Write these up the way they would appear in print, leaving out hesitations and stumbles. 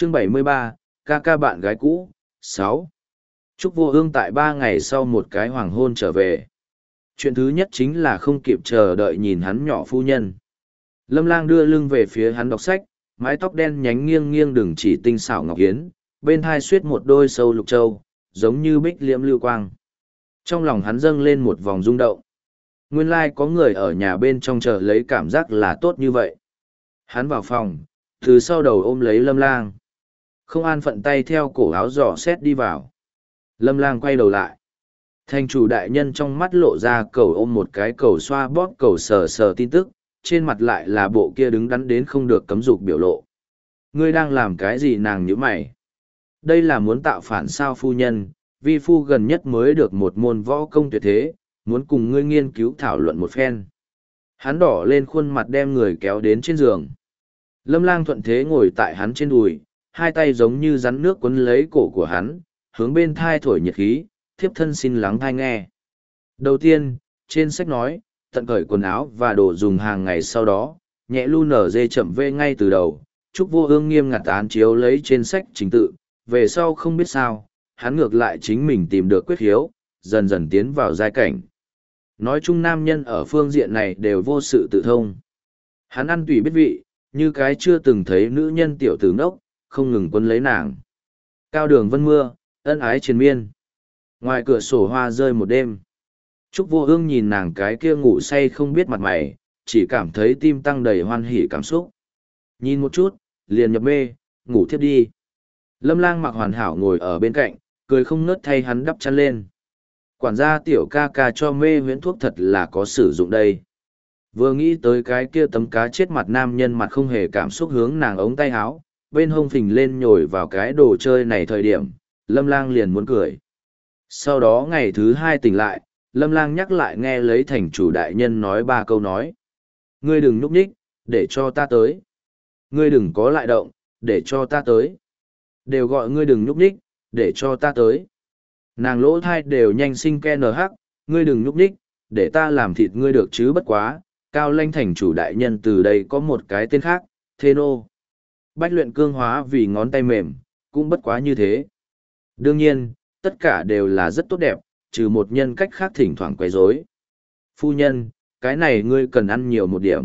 Chương 73, ca ca bạn gái cũ, 6. Trúc Vô Ương tại 3 ngày sau một cái hoàng hôn trở về. Chuyện thứ nhất chính là không kịp chờ đợi nhìn hắn nhỏ phu nhân. Lâm Lang đưa lưng về phía hắn đọc sách, mái tóc đen nhánh nghiêng nghiêng đừng chỉ tinh xảo ngọc hiến, bên thai xuyết một đôi sâu lục châu, giống như bích liễm lưu quang. Trong lòng hắn dâng lên một vòng rung động. Nguyên lai có người ở nhà bên trong chờ lấy cảm giác là tốt như vậy. Hắn vào phòng, từ sau đầu ôm lấy Lâm Lang. Không an phận tay theo cổ áo dò xét đi vào. Lâm Lang quay đầu lại. Thành chủ đại nhân trong mắt lộ ra cầu ôm một cái cầu xoa bóp cầu sờ sờ tin tức, trên mặt lại là bộ kia đứng đắn đến không được cấm dục biểu lộ. Ngươi đang làm cái gì nàng nhíu mày? Đây là muốn tạo phản sao phu nhân, vi phu gần nhất mới được một môn võ công tuyệt thế, muốn cùng ngươi nghiên cứu thảo luận một phen. Hắn đỏ lên khuôn mặt đem người kéo đến trên giường. Lâm Lang thuận thế ngồi tại hắn trên đùi, hai tay giống như rắn nước quấn lấy cổ của hắn, hướng bên thai thổi nhiệt khí, thiếp thân xin lắng thai nghe. Đầu tiên, trên sách nói, tận cởi quần áo và đồ dùng hàng ngày sau đó, nhẹ lu nở dê chậm vê ngay từ đầu. Trúc Vô Ương nghiêm ngặt án chiếu lấy trên sách chính tự, về sau không biết sao, hắn ngược lại chính mình tìm được quyết hiếu, dần dần tiến vào giai cảnh. Nói chung nam nhân ở phương diện này đều vô sự tự thông. Hắn ăn tùy biết vị, như cái chưa từng thấy nữ nhân tiểu tử ngốc, không ngừng quân lấy nàng. Cao đường vân mưa, ân ái triền miên. Ngoài cửa sổ hoa rơi một đêm. Trúc Vô Ương nhìn nàng cái kia ngủ say không biết mặt mày, chỉ cảm thấy tim tăng đầy hoan hỉ cảm xúc. Nhìn một chút, liền nhập mê, ngủ thiếp đi. Lâm Lang mặc hoàn hảo ngồi ở bên cạnh, cười không ngớt thay hắn đắp chăn lên. Quản gia tiểu ca ca cho mê huyễn thuốc thật là có sử dụng đây. Vừa nghĩ tới cái kia tấm cá chết mặt nam nhân mặt không hề cảm xúc hướng nàng ống tay áo, bên hông phình lên nhồi vào cái đồ chơi này thời điểm, Lâm Lang liền muốn cười. Sau đó ngày thứ 2 tỉnh lại, Lâm Lang nhắc lại nghe lấy thành chủ đại nhân nói 3 câu nói. Ngươi đừng núp nhích, để cho ta tới. Ngươi đừng có lại động, để cho ta tới. Đều gọi ngươi đừng nhúc nhích, để cho ta tới. Nàng lỗ thai đều nhanh sinh ke nờ hắc, ngươi đừng nhúc nhích, để ta làm thịt ngươi được chứ bất quá. Cao Lanh thành chủ đại nhân từ đây có một cái tên khác, Thê Nô. Bách luyện cương hóa vì ngón tay mềm, cũng bất quá như thế. Đương nhiên, tất cả đều là rất tốt đẹp, trừ một nhân cách khác thỉnh thoảng quấy rối. Phu nhân, cái này ngươi cần ăn nhiều một điểm.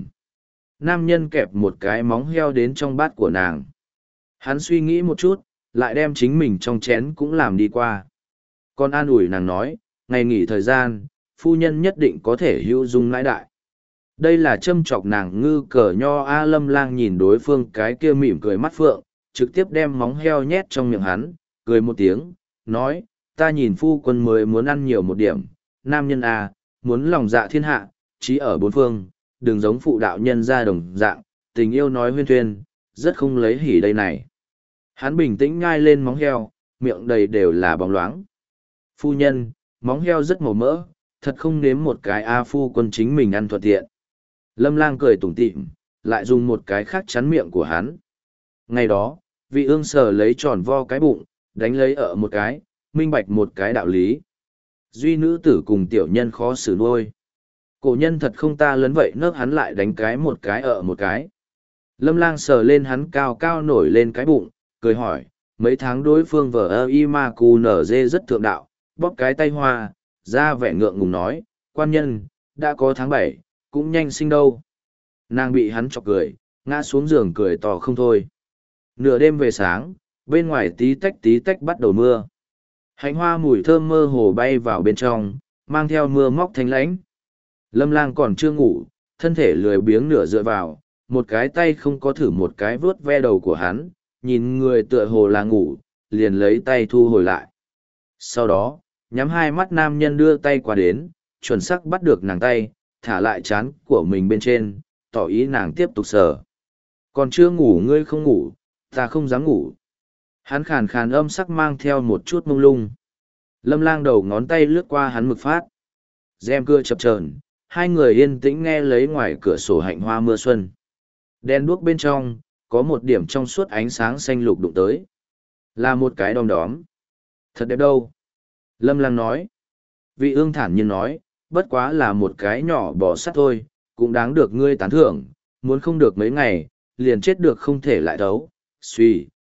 Nam nhân kẹp một cái móng heo đến trong bát của nàng. Hắn suy nghĩ một chút, lại đem chính mình trong chén cũng làm đi qua. Còn an ủi nàng nói, ngày nghỉ thời gian, phu nhân nhất định có thể hữu dung lãi đại. Đây là châm chọc nàng ngư cờ nho A. Lâm Lang nhìn đối phương cái kia mỉm cười mắt phượng, trực tiếp đem móng heo nhét trong miệng hắn, cười một tiếng, nói, ta nhìn phu quân mới muốn ăn nhiều một điểm, nam nhân A, muốn lòng dạ thiên hạ, trí ở bốn phương, đừng giống phụ đạo nhân ra đồng dạng, tình yêu nói huyên thuyên, rất không lấy hỉ đây này. Hắn bình tĩnh ngai lên móng heo, miệng đầy đều là bóng loáng. Phu nhân, móng heo rất màu mỡ, thật không nếm một cái A phu quân chính mình ăn thuận tiện. Lâm Lang cười tủm tỉm, lại dùng một cái khác chắn miệng của hắn. Ngày đó, vị ương sờ lấy tròn vo cái bụng, đánh lấy ở một cái, minh bạch một cái đạo lý. Duy nữ tử cùng tiểu nhân khó xử nuôi. Cổ nhân thật không ta lấn vậy nớp hắn lại đánh cái ở một cái. Lâm Lang sờ lên hắn cao cao nổi lên cái bụng, cười hỏi, mấy tháng đối phương vợ ơ y ma cù nở dê rất thượng đạo, bóp cái tay hoa, ra vẻ ngượng ngùng nói, quan nhân, đã có tháng 7, cũng nhanh sinh đâu. Nàng bị hắn chọc cười, ngã xuống giường cười to không thôi. Nửa đêm về sáng, bên ngoài tí tách bắt đầu mưa. Hạnh hoa mùi thơm mơ hồ bay vào bên trong, mang theo mưa móc thanh lãnh. Lâm Lang còn chưa ngủ, thân thể lười biếng nửa dựa vào, một cái tay không có thử một cái vuốt ve đầu của hắn, nhìn người tựa hồ là ngủ, liền lấy tay thu hồi lại. Sau đó, nhắm hai mắt nam nhân đưa tay qua đến, chuẩn xác bắt được nàng tay, thả lại chán của mình bên trên, tỏ ý nàng tiếp tục sờ. Còn chưa ngủ ngươi không ngủ, ta không dám ngủ. Hắn khàn khàn âm sắc mang theo một chút mông lung. Lâm Lang đầu ngón tay lướt qua hắn mực phát. Rèm cửa chập chờn, hai người yên tĩnh nghe lấy ngoài cửa sổ hạnh hoa mưa xuân. Đen đuốc bên trong, có một điểm trong suốt ánh sáng xanh lục đụng tới. Là một cái đom đóm. Thật đẹp đâu. Lâm Lang nói. Vị ương thản nhiên nói, bất quá là một cái nhỏ bò sắt thôi, cũng đáng được ngươi tán thưởng, muốn không được mấy ngày, liền chết được không thể lại thấu. Suy,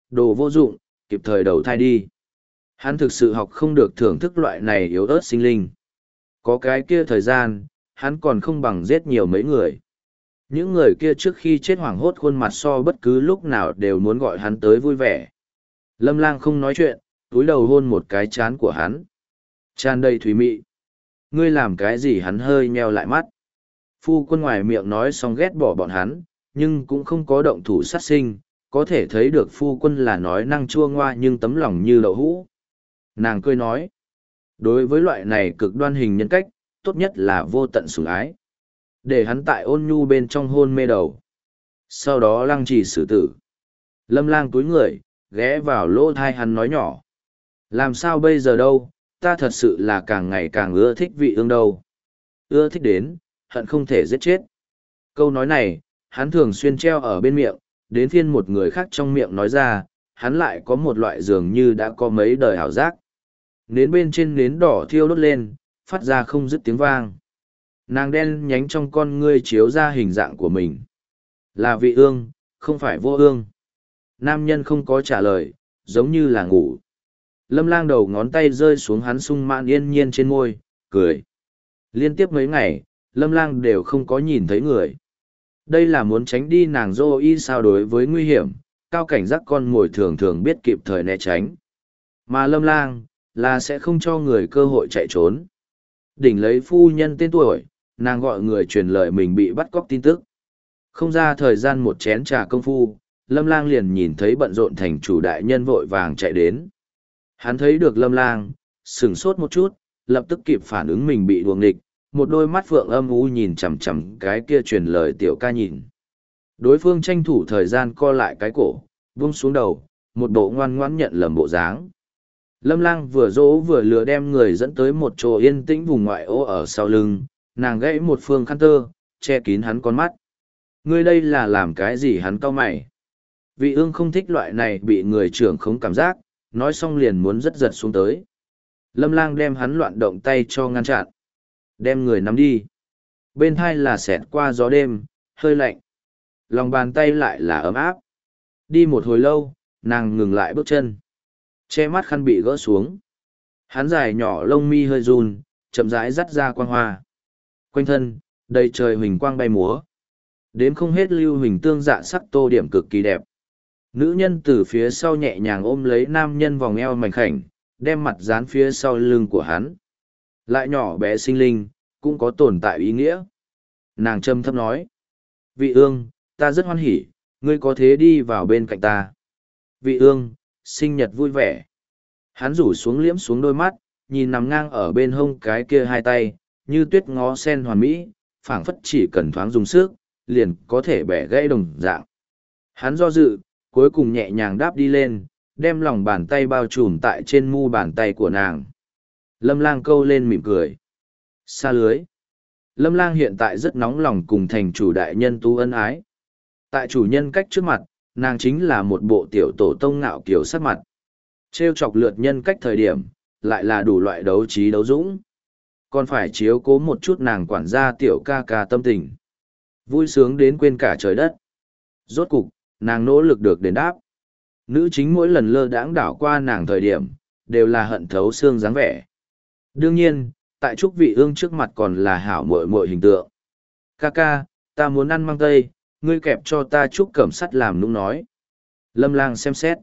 đồ vô dụng, kịp thời đầu thai đi. Hắn thực sự học không được thưởng thức loại này yếu ớt sinh linh. Có cái kia thời gian, hắn còn không bằng giết nhiều mấy người. Những người kia trước khi chết hoảng hốt khuôn mặt so bất cứ lúc nào đều muốn gọi hắn tới vui vẻ. Lâm Lang không nói chuyện, túi đầu hôn một cái chán của hắn. Tràn đầy thủy mị. Ngươi làm cái gì? Hắn hơi nheo lại mắt. Phu quân ngoài miệng nói xong ghét bỏ bọn hắn, nhưng cũng không có động thủ sát sinh, có thể thấy được phu quân là nói năng chua ngoa nhưng tấm lòng như đậu hũ. Nàng cười nói, đối với loại này cực đoan hình nhân cách, tốt nhất là vô tận sủng ái. Để hắn tại ôn nhu bên trong hôn mê đầu. Sau đó lăng trì xử tử. Lâm Lang túi người, ghé vào lỗ thai hắn nói nhỏ. Làm sao bây giờ đâu, ta thật sự là càng ngày càng ưa thích vị ương đâu. Ưa thích đến, hận không thể giết chết. Câu nói này, hắn thường xuyên treo ở bên miệng, đến phiên một người khác trong miệng nói ra, hắn lại có một loại dường như đã có mấy đời ảo giác. Nến bên trên nến đỏ thiêu đốt lên, phát ra không dứt tiếng vang. Nàng đen nhánh trong con ngươi chiếu ra hình dạng của mình. Là vị ương, không phải vô ương. Nam nhân không có trả lời, giống như là ngủ. Lâm Lang đầu ngón tay rơi xuống hắn sung mãn yên nhiên trên môi, cười. Liên tiếp mấy ngày, Lâm Lang đều không có nhìn thấy người. Đây là muốn tránh đi nàng dô y sao đối với nguy hiểm, cao cảnh giác con mồi thường thường biết kịp thời né tránh. Mà Lâm Lang, là sẽ không cho người cơ hội chạy trốn. Đỉnh lấy phu nhân tên tuổi, nàng gọi người truyền lời mình bị bắt cóc tin tức. Không ra thời gian một chén trà công phu, Lâm Lang liền nhìn thấy bận rộn thành chủ đại nhân vội vàng chạy đến. Hắn thấy được Lâm Lang, sửng sốt một chút, lập tức kịp phản ứng mình bị đuồng nghịch, một đôi mắt phượng âm u nhìn chằm chằm cái kia truyền lời tiểu ca nhìn. Đối phương tranh thủ thời gian co lại cái cổ, vung xuống đầu, một bộ ngoan ngoãn nhận lầm bộ dáng. Lâm Lang vừa dỗ vừa lừa đem người dẫn tới một chỗ yên tĩnh vùng ngoại ô ở sau lưng, nàng gãy một phương khăn tơ, che kín hắn con mắt. Ngươi đây là làm cái gì? Hắn cau mày. Vị ương không thích loại này bị người trưởng khống cảm giác, nói xong liền muốn rất giật xuống tới. Lâm Lang đem hắn loạn động tay cho ngăn chặn. Đem người nắm đi. Bên thai là xẹt qua gió đêm, hơi lạnh. Lòng bàn tay lại là ấm áp. Đi một hồi lâu, nàng ngừng lại bước chân. Che mắt khăn bị gỡ xuống. Hắn dài nhỏ lông mi hơi run, chậm rãi dắt ra quang hoa. Quanh thân, đầy trời huỳnh quang bay múa. Đếm không hết lưu huỳnh tương dạ sắc tô điểm cực kỳ đẹp. Nữ nhân từ phía sau nhẹ nhàng ôm lấy nam nhân vòng eo mảnh khảnh, đem mặt dán phía sau lưng của hắn. Lại nhỏ bé sinh linh, cũng có tồn tại ý nghĩa. Nàng trầm thấp nói. Vị ương, ta rất hoan hỉ, ngươi có thế đi vào bên cạnh ta. Vị ương, sinh nhật vui vẻ. Hắn rủ xuống liễm xuống đôi mắt, nhìn nằm ngang ở bên hông cái kia hai tay, như tuyết ngó sen hoàn mỹ, phảng phất chỉ cần thoáng dùng sức, liền có thể bẻ gãy đồng dạng. Hắn do dự, cuối cùng nhẹ nhàng đáp đi lên, đem lòng bàn tay bao trùm tại trên mu bàn tay của nàng. Lâm Lang câu lên mỉm cười. Xa lưới. Lâm Lang hiện tại rất nóng lòng cùng thành chủ đại nhân tu ân ái. Tại chủ nhân cách trước mặt, nàng chính là một bộ tiểu tổ tông ngạo kiều sắc mặt. Trêu chọc lượt nhân cách thời điểm, lại là đủ loại đấu trí đấu dũng. Còn phải chiếu cố một chút nàng quản gia tiểu ca ca tâm tình. Vui sướng đến quên cả trời đất. Rốt cục, nàng nỗ lực được đền đáp. Nữ chính mỗi lần lơ đãng đảo qua nàng thời điểm, đều là hận thấu xương dáng vẻ. Đương nhiên, tại Trúc Vị Ương trước mặt còn là hảo muội muội hình tượng. Ca ca, ta muốn ăn măng tây, ngươi kẹp cho ta Trúc Cẩm Sắt làm nũng nói. Lâm Lang xem xét.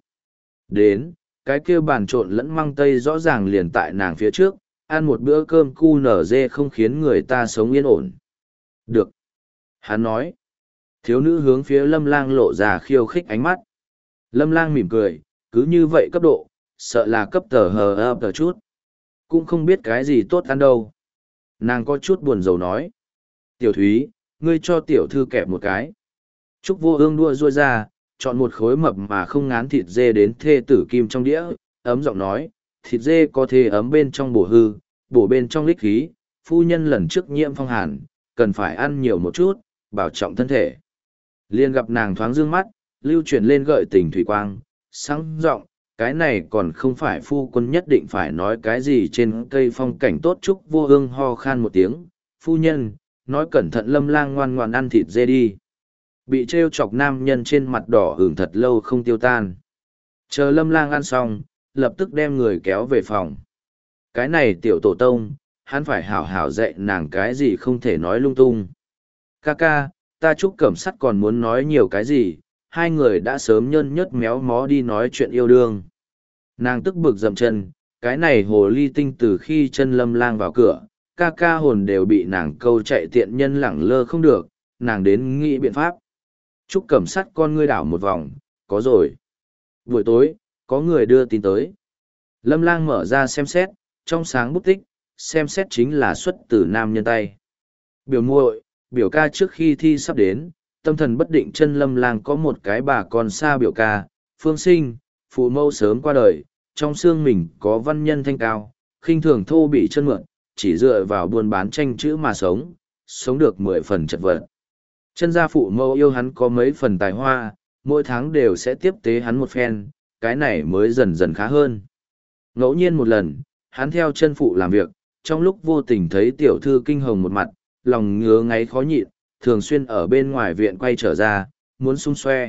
Đến, cái kia bàn trộn lẫn măng tây rõ ràng liền tại nàng phía trước, ăn một bữa cơm cu nở dê không khiến người ta sống yên ổn. Được. Hắn nói. Thiếu nữ hướng phía Lâm Lang lộ ra khiêu khích ánh mắt. Lâm Lang mỉm cười, cứ như vậy cấp độ, sợ là cấp tờ hờ ập tờ chút. Cũng không biết cái gì tốt ăn đâu. Nàng có chút buồn rầu nói. Tiểu Thúy, ngươi cho tiểu thư kẹp một cái. Trúc Vô Ương đua ruôi ra, chọn một khối mập mà không ngán thịt dê đến thê tử kim trong đĩa, ấm giọng nói, thịt dê có thể ấm bên trong bổ hư, bổ bên trong lích khí, phu nhân lần trước nhiễm phong hàn, cần phải ăn nhiều một chút, bảo trọng thân thể. Liên gặp nàng thoáng dương mắt, lưu chuyển lên gợi tình thủy quang, sáng giọng, cái này còn không phải phu quân nhất định phải nói cái gì trên cây phong cảnh tốt. Trúc Vô Ương ho khan một tiếng, phu nhân, nói cẩn thận Lâm Lang ngoan ngoan ăn thịt dê đi. Bị trêu chọc nam nhân trên mặt đỏ hưởng thật lâu không tiêu tan. Chờ Lâm Lang ăn xong, lập tức đem người kéo về phòng. Cái này tiểu tổ tông, hắn phải hảo hảo dạy nàng cái gì không thể nói lung tung. Ca ca, ta Trúc Cẩm Sắt còn muốn nói nhiều cái gì, hai người đã sớm nhơn nhớt méo mó đi nói chuyện yêu đương. Nàng tức bực dậm chân, cái này hồ ly tinh từ khi chân Lâm Lang vào cửa, ca ca hồn đều bị nàng câu chạy tiện nhân lẳng lơ không được, nàng đến nghĩ biện pháp. Trúc Cẩm Sắt con ngươi đảo một vòng, có rồi. Buổi tối, có người đưa tin tới. Lâm Lang mở ra xem xét, trong sáng bút tích, xem xét chính là xuất từ nam nhân tay. Biểu muội, biểu ca trước khi thi sắp đến, tâm thần bất định chân Lâm Lang có một cái bà con xa biểu ca, phương sinh, phụ mẫu sớm qua đời, trong xương mình có văn nhân thanh cao, khinh thường thô bị chân mượn, chỉ dựa vào buôn bán tranh chữ mà sống, sống được 10 phần chật vật. Chân gia phụ mẫu yêu hắn có mấy phần tài hoa, mỗi tháng đều sẽ tiếp tế hắn một phen, cái này mới dần dần khá hơn. Ngẫu nhiên một lần, hắn theo chân phụ làm việc, trong lúc vô tình thấy tiểu thư kinh hồng một mặt, lòng ngứa ngáy khó nhịn, thường xuyên ở bên ngoài viện quay trở ra, muốn xung xoe.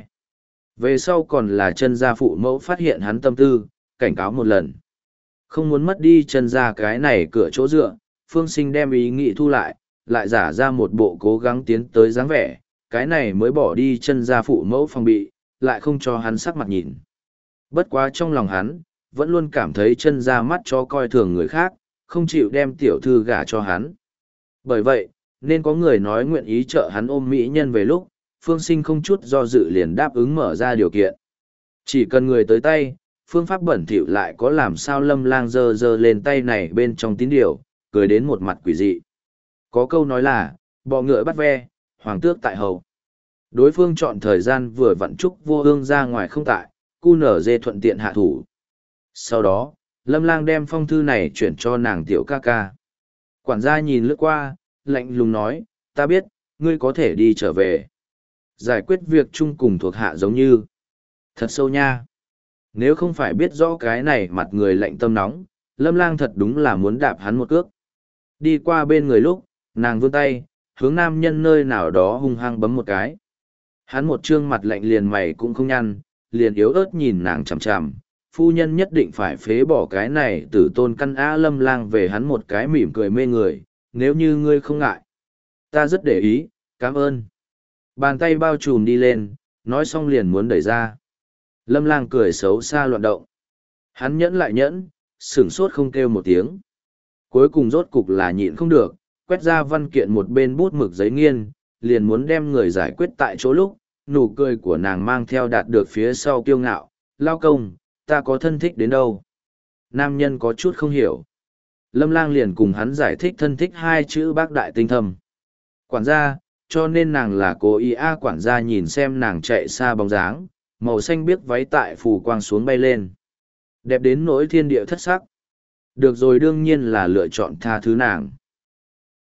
Về sau còn là chân gia phụ mẫu phát hiện hắn tâm tư, cảnh cáo một lần. Không muốn mất đi chân gia cái này cửa chỗ dựa, Phương Sinh đem ý nghĩ thu lại, lại giả ra một bộ cố gắng tiến tới dáng vẻ, cái này mới bỏ đi chân gia phụ mẫu phòng bị, lại không cho hắn sắc mặt nhìn. Bất quá trong lòng hắn, vẫn luôn cảm thấy chân gia mắt cho coi thường người khác, không chịu đem tiểu thư gả cho hắn. Bởi vậy, nên có người nói nguyện ý trợ hắn ôm mỹ nhân về lúc, Phương Sinh không chút do dự liền đáp ứng mở ra điều kiện. Chỉ cần người tới tay, phương pháp bẩn thỉu lại có làm sao Lâm Lang giơ giơ lên tay này bên trong tín điều, cười đến một mặt quỷ dị. Có câu nói là, bọ ngựa bắt ve, hoàng tước tại hầu. Đối phương chọn thời gian vừa vặn Trúc Vô Ương ra ngoài không tại, cu nở dê thuận tiện hạ thủ. Sau đó, Lâm Lang đem phong thư này chuyển cho nàng tiểu ca ca. Quản gia nhìn lướt qua, lạnh lùng nói, ta biết, ngươi có thể đi trở về. Giải quyết việc chung cùng thuộc hạ giống như. Thật sâu nha. Nếu không phải biết rõ cái này mặt người lạnh tâm nóng, Lâm Lang thật đúng là muốn đạp hắn một cước. Đi qua bên người lúc, nàng vươn tay, hướng nam nhân nơi nào đó hung hăng bấm một cái. Hắn một trương mặt lạnh liền mày cũng không nhăn, liền yếu ớt nhìn nàng chằm chằm. Phu nhân nhất định phải phế bỏ cái này tử tôn căn á. Lâm Lang về hắn một cái mỉm cười mê người, nếu như ngươi không ngại. Ta rất để ý, cảm ơn. Bàn tay bao trùm đi lên, nói xong liền muốn đẩy ra. Lâm Lang cười xấu xa loạn động. Hắn nhẫn lại nhẫn, sửng sốt không kêu một tiếng. Cuối cùng rốt cục là nhịn không được, quét ra văn kiện một bên bút mực giấy nghiên, liền muốn đem người giải quyết tại chỗ lúc, nụ cười của nàng mang theo đạt được phía sau kiêu ngạo. Lao công, ta có thân thích đến đâu? Nam nhân có chút không hiểu. Lâm Lang liền cùng hắn giải thích thân thích hai chữ bác đại tinh thâm. Quản gia, cho nên nàng là cô ý a. Quản gia nhìn xem nàng chạy xa bóng dáng, màu xanh biếc váy tại phủ quang xuống bay lên. Đẹp đến nỗi thiên địa thất sắc. Được rồi, đương nhiên là lựa chọn tha thứ nàng.